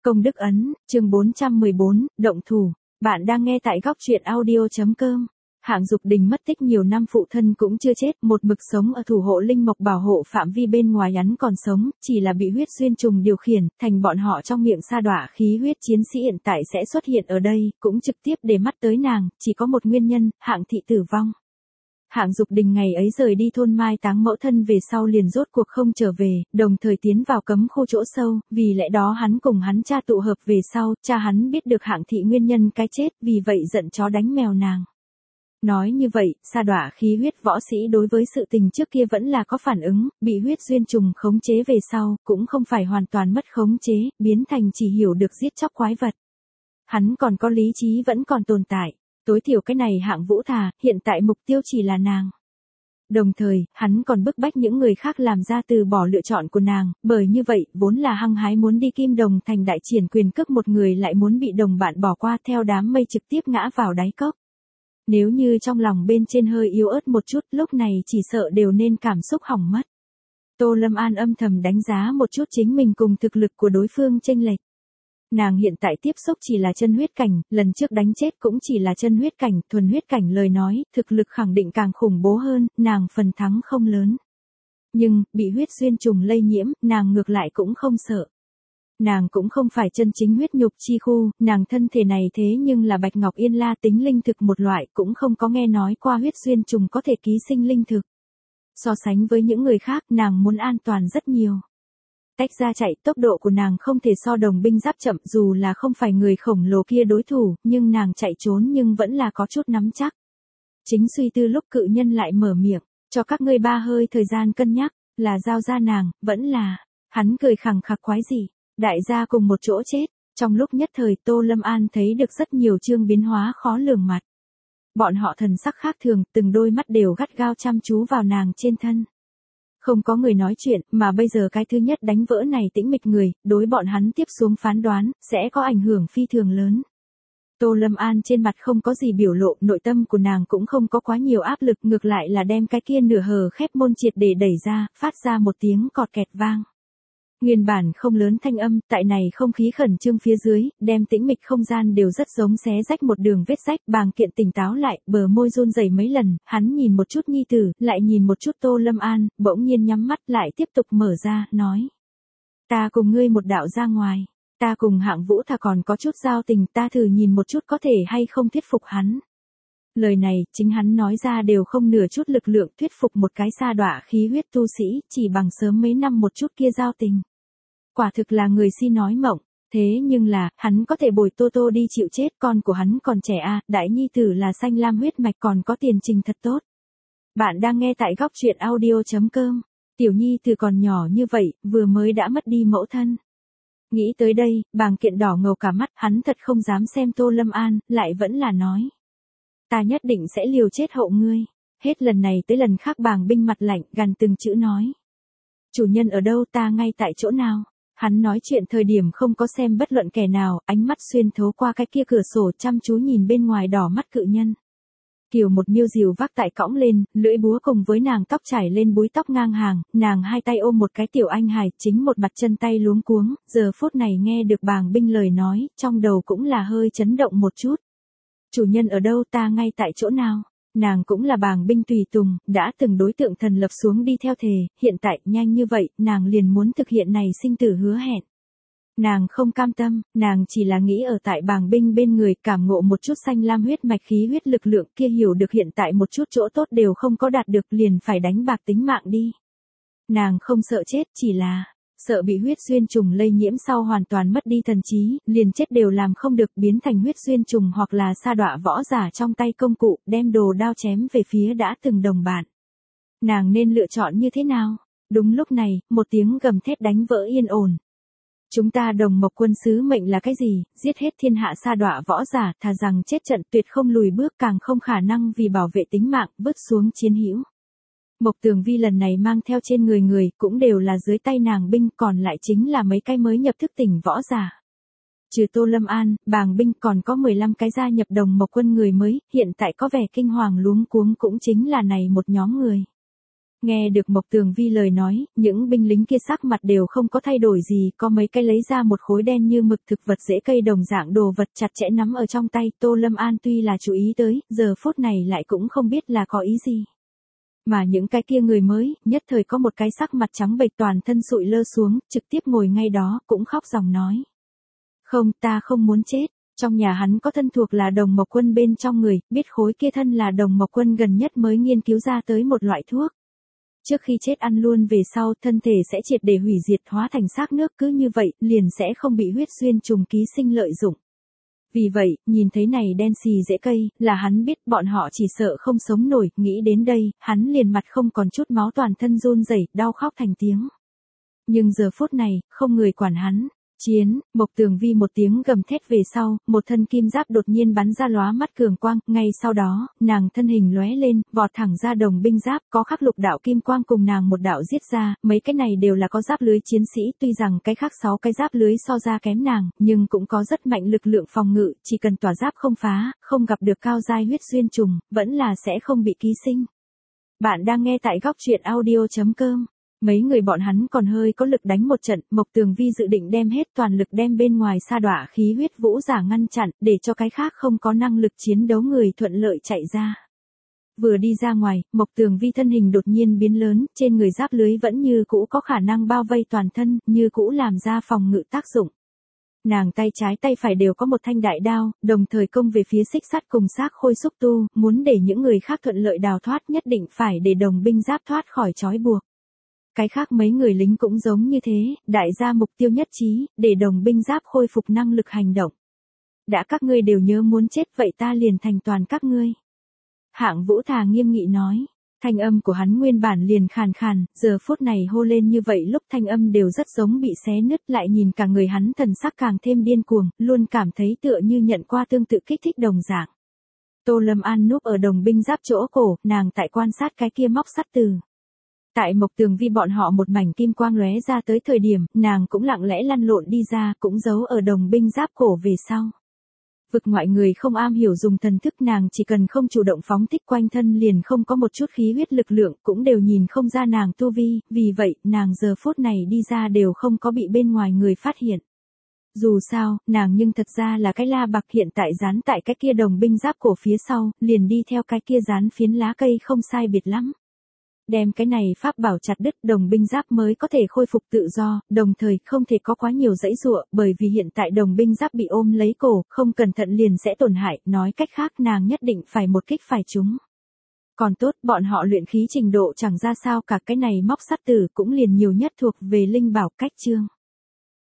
Công đức ấn, chương 414, động thủ. Bạn đang nghe tại góc truyện audio.com. Hạng Dục Đình mất tích nhiều năm, phụ thân cũng chưa chết, một mực sống ở thủ hộ linh mộc bảo hộ phạm vi, bên ngoài hắn còn sống, chỉ là bị huyết xuyên trùng điều khiển, thành bọn họ trong miệng sa đọa khí huyết chiến sĩ hiện tại sẽ xuất hiện ở đây, cũng trực tiếp để mắt tới nàng, chỉ có một nguyên nhân, Hạng thị tử vong. Hạng Dục Đình ngày ấy rời đi thôn mai táng mẫu thân về sau liền rốt cuộc không trở về, đồng thời tiến vào cấm khu chỗ sâu, vì lẽ đó hắn cùng hắn cha tụ hợp về sau, cha hắn biết được Hạng thị nguyên nhân cái chết, vì vậy giận chó đánh mèo nàng. Nói như vậy, sa đọa khí huyết võ sĩ đối với sự tình trước kia vẫn là có phản ứng, bị huyết duyên trùng khống chế về sau, cũng không phải hoàn toàn mất khống chế, biến thành chỉ hiểu được giết chóc quái vật. Hắn còn có lý trí vẫn còn tồn tại. Tối thiểu cái này Hạng Vũ thà, hiện tại mục tiêu chỉ là nàng. Đồng thời, hắn còn bức bách những người khác làm ra từ bỏ lựa chọn của nàng, bởi như vậy, vốn là hăng hái muốn đi Kim Đồng thành đại triển quyền cước một người lại muốn bị đồng bạn bỏ qua theo đám mây trực tiếp ngã vào đáy cốc. Nếu như trong lòng bên trên hơi yếu ớt một chút, lúc này chỉ sợ đều nên cảm xúc hỏng mất. Tô Lâm An âm thầm đánh giá một chút chính mình cùng thực lực của đối phương chênh lệch. Nàng hiện tại tiếp xúc chỉ là chân huyết cảnh, lần trước đánh chết cũng chỉ là chân huyết cảnh, thuần huyết cảnh lời nói, thực lực khẳng định càng khủng bố hơn, nàng phần thắng không lớn. Nhưng, bị huyết xuyên trùng lây nhiễm, nàng ngược lại cũng không sợ. Nàng cũng không phải chân chính huyết nhục chi khu, nàng thân thể này thế nhưng là Bạch Ngọc Yên La tính linh thực một loại, cũng không có nghe nói qua huyết xuyên trùng có thể ký sinh linh thực. So sánh với những người khác, nàng muốn an toàn rất nhiều. Tách ra chạy, tốc độ của nàng không thể so đồng binh giáp chậm, dù là không phải người khổng lồ kia đối thủ, nhưng nàng chạy trốn nhưng vẫn là có chút nắm chắc. Chính suy tư lúc cự nhân lại mở miệng, cho các ngươi 3 hơi thời gian cân nhắc, là giao ra nàng, vẫn là, hắn cười khẳng khặc quái gì, đại gia cùng một chỗ chết. Trong lúc nhất thời Tô Lâm An thấy được rất nhiều chương biến hóa khó lường mặt. Bọn họ thần sắc khác thường, từng đôi mắt đều gắt gao chăm chú vào nàng trên thân. Không có người nói chuyện, mà bây giờ cái thứ nhất đánh vỡ này tĩnh mịch người, đối bọn hắn tiếp xuống phán đoán, sẽ có ảnh hưởng phi thường lớn. Tô Lâm An trên mặt không có gì biểu lộ, nội tâm của nàng cũng không có quá nhiều áp lực, ngược lại là đem cái kia nửa hờ khép môn triệt để đẩy ra, phát ra một tiếng cọt kẹt vang. Nguyên bản không lớn thanh âm, tại này không khí khẩn trương phía dưới, đem tĩnh mịch không gian đều rất giống xé rách một đường vết rách. Bàng Kiện tỉnh táo lại, bờ môi run rẩy mấy lần, hắn nhìn một chút nhi tử, lại nhìn một chút Tô Lâm An, bỗng nhiên nhắm mắt lại tiếp tục mở ra, nói. Ta cùng ngươi một đạo ra ngoài, ta cùng Hạng Vũ thà còn có chút giao tình, ta thử nhìn một chút có thể hay không thuyết phục hắn. Lời này, chính hắn nói ra đều không nửa chút lực lượng thuyết phục một cái sa đọa khí huyết tu sĩ, chỉ bằng sớm mấy năm một chút kia giao tình. Quả thực là người si nói mộng, thế nhưng là, hắn có thể bồi Tô Tô đi chịu chết, con của hắn còn trẻ a, đại nhi tử là xanh lam huyết mạch còn có tiền trình thật tốt. Bạn đang nghe tại góc truyện audio.com, tiểu nhi tử còn nhỏ như vậy, vừa mới đã mất đi mẫu thân. Nghĩ tới đây, Bàng Kiện đỏ ngầu cả mắt, hắn thật không dám xem Tô Lâm An, lại vẫn là nói. Ta nhất định sẽ liều chết hộ ngươi. Hết lần này tới lần khác Bàng binh mặt lạnh, gằn từng chữ nói. Chủ nhân ở đâu, ta ngay tại chỗ nào. Hắn nói chuyện thời điểm không có xem bất luận kẻ nào, ánh mắt xuyên thấu qua cái kia cửa sổ chăm chú nhìn bên ngoài đỏ mắt cự nhân. Kiều một miêu diều vác tại cõng lên, lưỡi búa cùng với nàng tóc trải lên búi tóc ngang hàng, nàng hai tay ôm một cái tiểu anh hài, chính một mặt chân tay luống cuống, giờ phút này nghe được Bàng binh lời nói, trong đầu cũng là hơi chấn động một chút. Chủ nhân ở đâu, ta ngay tại chỗ nào. Nàng cũng là Bàng binh tùy tùng, đã từng đối tượng thần lập xuống đi theo thề, hiện tại nhanh như vậy, nàng liền muốn thực hiện này sinh tử hứa hẹn. Nàng không cam tâm, nàng chỉ là nghĩ ở tại Bàng binh bên người, cảm ngộ một chút xanh lam huyết mạch khí huyết lực lượng kia, hiểu được hiện tại một chút chỗ tốt đều không có đạt được, liền phải đánh bạc tính mạng đi. Nàng không sợ chết, chỉ là sợ bị huyết xuyên trùng lây nhiễm sau hoàn toàn mất đi thần trí, liền chết đều làm không được, biến thành huyết xuyên trùng hoặc là sa đọa võ giả trong tay công cụ, đem đồ đao chém về phía đã từng đồng bạn. Nàng nên lựa chọn như thế nào? Đúng lúc này, một tiếng gầm thét đánh vỡ yên ổn. Chúng ta Đồng Mộc quân sứ mệnh là cái gì? Giết hết thiên hạ sa đọa võ giả, thà rằng chết trận tuyệt không lùi bước, càng không khả năng vì bảo vệ tính mạng, vứt xuống chiến hữu. Mộc Tường Vi lần này mang theo trên người cũng đều là dưới tay nàng binh, còn lại chính là mấy cái mới nhập thức tỉnh võ giả. Trừ Tô Lâm An, Bàng binh còn có 15 cái gia nhập Đồng Mộc quân người mới, hiện tại có vẻ kinh hoàng luống cuống cũng chính là này một nhóm người. Nghe được Mộc Tường Vi lời nói, những binh lính kia sắc mặt đều không có thay đổi gì, có mấy cái lấy ra một khối đen như mực thực vật dễ cây đồng dạng đồ vật chặt chẽ nắm ở trong tay. Tô Lâm An tuy là chú ý tới, giờ phút này lại cũng không biết là có ý gì. Mà những cái kia người mới, nhất thời có một cái sắc mặt trắng bệch toàn thân sụi lơ xuống, trực tiếp ngồi ngay đó, cũng khóc ròng nói. Không, ta không muốn chết. Trong nhà hắn có thân thuộc là Đồng Mộc Quân bên trong người, biết khối kia thân là Đồng Mộc Quân gần nhất mới nghiên cứu ra tới một loại thuốc. Trước khi chết ăn luôn về sau, thân thể sẽ triệt để hủy diệt hóa thành xác nước, cứ như vậy, liền sẽ không bị huyết xuyên trùng ký sinh lợi dụng. Vì vậy, nhìn thấy này đen xì rễ cây, là hắn biết bọn họ chỉ sợ không sống nổi, nghĩ đến đây, hắn liền mặt không còn chút máu toàn thân run rẩy, đau khóc thành tiếng. Nhưng giờ phút này, không người quản hắn. Chiến, Mộc Tường Vi một tiếng gầm thét về sau, một thân kim giáp đột nhiên bắn ra lóa mắt cường quang, ngay sau đó, nàng thân hình lóe lên, vọt thẳng ra đồng binh giáp, có khắc lục đạo kim quang cùng nàng một đạo giết ra, mấy cái này đều là có giáp lưới chiến sĩ, tuy rằng cái khác 6 cái giáp lưới so ra kém nàng, nhưng cũng có rất mạnh lực lượng phòng ngự, chỉ cần tỏa giáp không phá, không gặp được cao giai huyết xuyên trùng, vẫn là sẽ không bị ký sinh. Bạn đang nghe tại góc truyện audio.com. Mấy người bọn hắn còn hơi có lực đánh một trận, Mộc Tường Vi dự định đem hết toàn lực đem bên ngoài sa đọa khí huyết vũ giả ngăn chặn, để cho cái khác không có năng lực chiến đấu người thuận lợi chạy ra. Vừa đi ra ngoài, Mộc Tường Vi thân hình đột nhiên biến lớn, trên người giáp lưới vẫn như cũ có khả năng bao vây toàn thân, như cũ làm ra phòng ngự tác dụng. Nàng tay trái tay phải đều có một thanh đại đao, đồng thời công về phía xích sắt cùng xác khôi xúc tu, muốn để những người khác thuận lợi đào thoát nhất định phải để đồng binh giáp thoát khỏi trói buộc. Cái khác mấy người lính cũng giống như thế, đại gia mục tiêu nhất trí, để đồng binh giáp khôi phục năng lực hành động. Đã các ngươi đều nhớ muốn chết vậy ta liền thành toàn các ngươi. Hạng Vũ Thà nghiêm nghị nói, thanh âm của hắn nguyên bản liền khàn khàn, giờ phút này hô lên như vậy lúc thanh âm đều rất giống bị xé nứt, lại nhìn cả người hắn thần sắc càng thêm điên cuồng, luôn cảm thấy tựa như nhận qua tương tự kích thích đồng dạng. Tô Lâm An núp ở đồng binh giáp chỗ cổ, nàng tại quan sát cái kia móc sắt từ. Tại Mộc Tường Vi bọn họ một mảnh kim quang lóe ra tới thời điểm, nàng cũng lặng lẽ lăn lộn đi ra, cũng giấu ở đồng binh giáp cổ về sau. Vực ngoại người không am hiểu dùng thần thức, nàng chỉ cần không chủ động phóng thích quanh thân liền không có một chút khí huyết lực lượng, cũng đều nhìn không ra nàng tu vi, vì vậy, nàng giờ phút này đi ra đều không có bị bên ngoài người phát hiện. Dù sao, nàng nhưng thật ra là cái la bạc hiện tại dán tại cái kia đồng binh giáp cổ phía sau, liền đi theo cái kia dán phiến lá cây không sai biệt lắm. Đem cái này pháp bảo chặt đứt, đồng binh giáp mới có thể khôi phục tự do, đồng thời không thể có quá nhiều dãy dụa, bởi vì hiện tại đồng binh giáp bị ôm lấy cổ, không cẩn thận liền sẽ tổn hại, nói cách khác nàng nhất định phải một kích phải trúng. Còn tốt, bọn họ luyện khí trình độ chẳng ra sao cả, cái này móc sắt tử cũng liền nhiều nhất thuộc về linh bảo cách chương.